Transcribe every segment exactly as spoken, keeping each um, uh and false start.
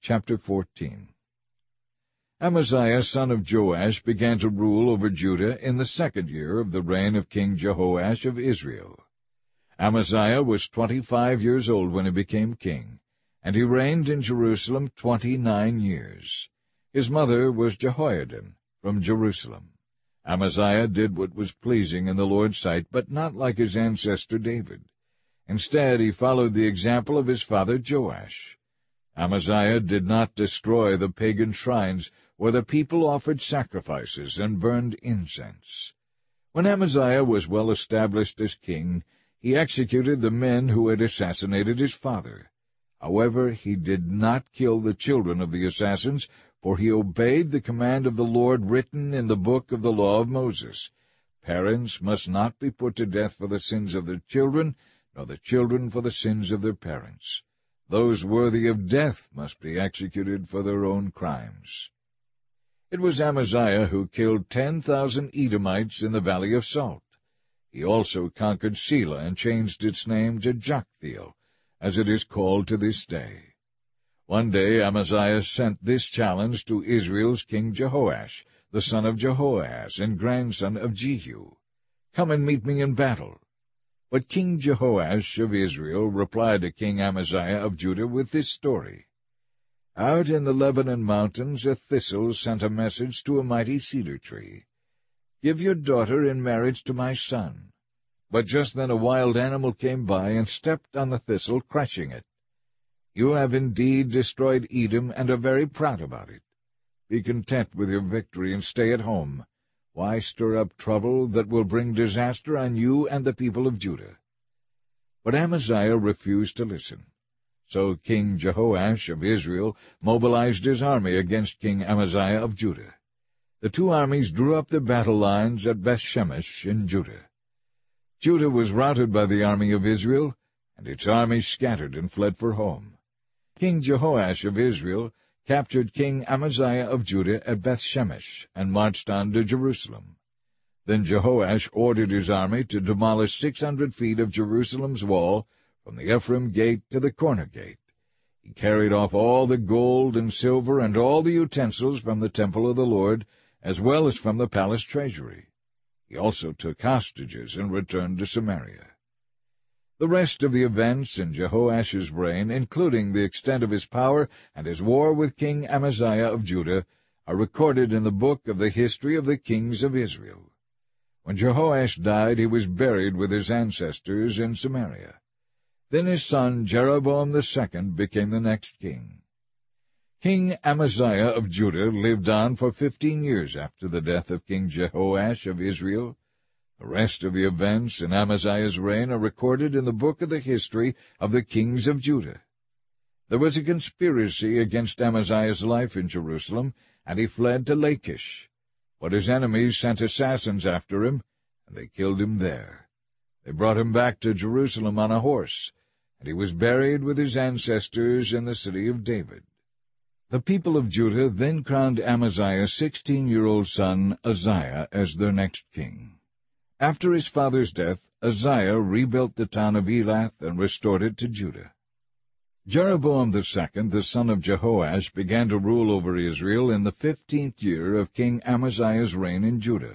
Chapter fourteen. Amaziah son of Joash began to rule over Judah in the second year of the reign of King Jehoash of Israel. Amaziah was twenty-five years old when he became king, and he reigned in Jerusalem twenty-nine years. His mother was Jehoiadan from Jerusalem. Amaziah did what was pleasing in the Lord's sight, but not like his ancestor David. Instead, he followed the example of his father Joash. Amaziah did not destroy the pagan shrines where the people offered sacrifices and burned incense. When Amaziah was well established as king, he executed the men who had assassinated his father. However, he did not kill the children of the assassins, for he obeyed the command of the Lord written in the book of the law of Moses. Parents must not be put to death for the sins of their children, nor the children for the sins of their parents. Those worthy of death must be executed for their own crimes. It was Amaziah who killed ten thousand Edomites in the Valley of Salt. He also conquered Selah and changed its name to Joktheel, as it is called to this day. One day Amaziah sent this challenge to Israel's king Jehoash, the son of Jehoahaz and grandson of Jehu. "Come and meet me in battle." But King Jehoash of Israel replied to King Amaziah of Judah with this story. Out in the Lebanon mountains a thistle sent a message to a mighty cedar tree. "Give your daughter in marriage to my son." But just then a wild animal came by and stepped on the thistle, crushing it. "You have indeed destroyed Edom and are very proud about it. Be content with your victory and stay at home. Why stir up trouble that will bring disaster on you and the people of Judah?" But Amaziah refused to listen. So King Jehoash of Israel mobilized his army against King Amaziah of Judah. The two armies drew up their battle lines at Bethshemesh in Judah. Judah was routed by the army of Israel, and its army scattered and fled for home. King Jehoash of Israel captured King Amaziah of Judah at Bethshemesh, and marched on to Jerusalem. Then Jehoash ordered his army to demolish six hundred feet of Jerusalem's wall, from the Ephraim gate to the corner gate. He carried off all the gold and silver and all the utensils from the temple of the Lord, as well as from the palace treasury. He also took hostages and returned to Samaria. The rest of the events in Jehoash's reign, including the extent of his power and his war with King Amaziah of Judah, are recorded in the book of the history of the kings of Israel. When Jehoash died, he was buried with his ancestors in Samaria. Then his son Jeroboam the second became the next king. King Amaziah of Judah lived on for fifteen years after the death of King Jehoash of Israel. The rest of the events in Amaziah's reign are recorded in the book of the history of the kings of Judah. There was a conspiracy against Amaziah's life in Jerusalem, and he fled to Lachish. But his enemies sent assassins after him, and they killed him there. They brought him back to Jerusalem on a horse, and he was buried with his ancestors in the city of David. The people of Judah then crowned Amaziah's sixteen-year-old son Uzziah as their next king. After his father's death, Uzziah rebuilt the town of Elath and restored it to Judah. Jeroboam the second, the son of Jehoash, began to rule over Israel in the fifteenth year of King Amaziah's reign in Judah.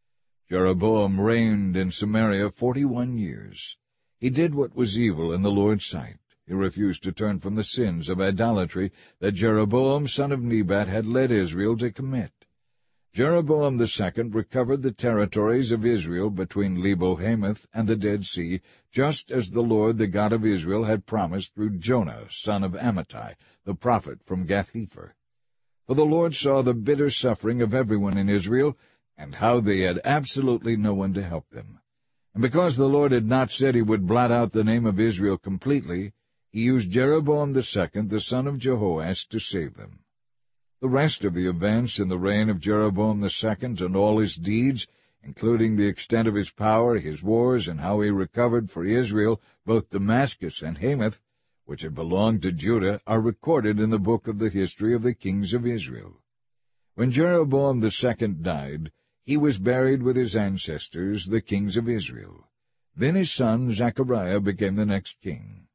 Jeroboam reigned in Samaria forty-one years. He did what was evil in the Lord's sight. He refused to turn from the sins of idolatry that Jeroboam son of Nebat had led Israel to commit. Jeroboam the second recovered the territories of Israel between Lebo-Hamath and the Dead Sea, just as the Lord, the God of Israel, had promised through Jonah, son of Amittai, the prophet from Gath-hepher. For the Lord saw the bitter suffering of everyone in Israel, and how they had absolutely no one to help them. And because the Lord had not said he would blot out the name of Israel completely, he used Jeroboam the second, the son of Jehoash, to save them. The rest of the events in the reign of Jeroboam the second and all his deeds, including the extent of his power, his wars, and how he recovered for Israel both Damascus and Hamath, which had belonged to Judah, are recorded in the book of the history of the kings of Israel. When Jeroboam the second died, he was buried with his ancestors, the kings of Israel. Then his son Zechariah became the next king.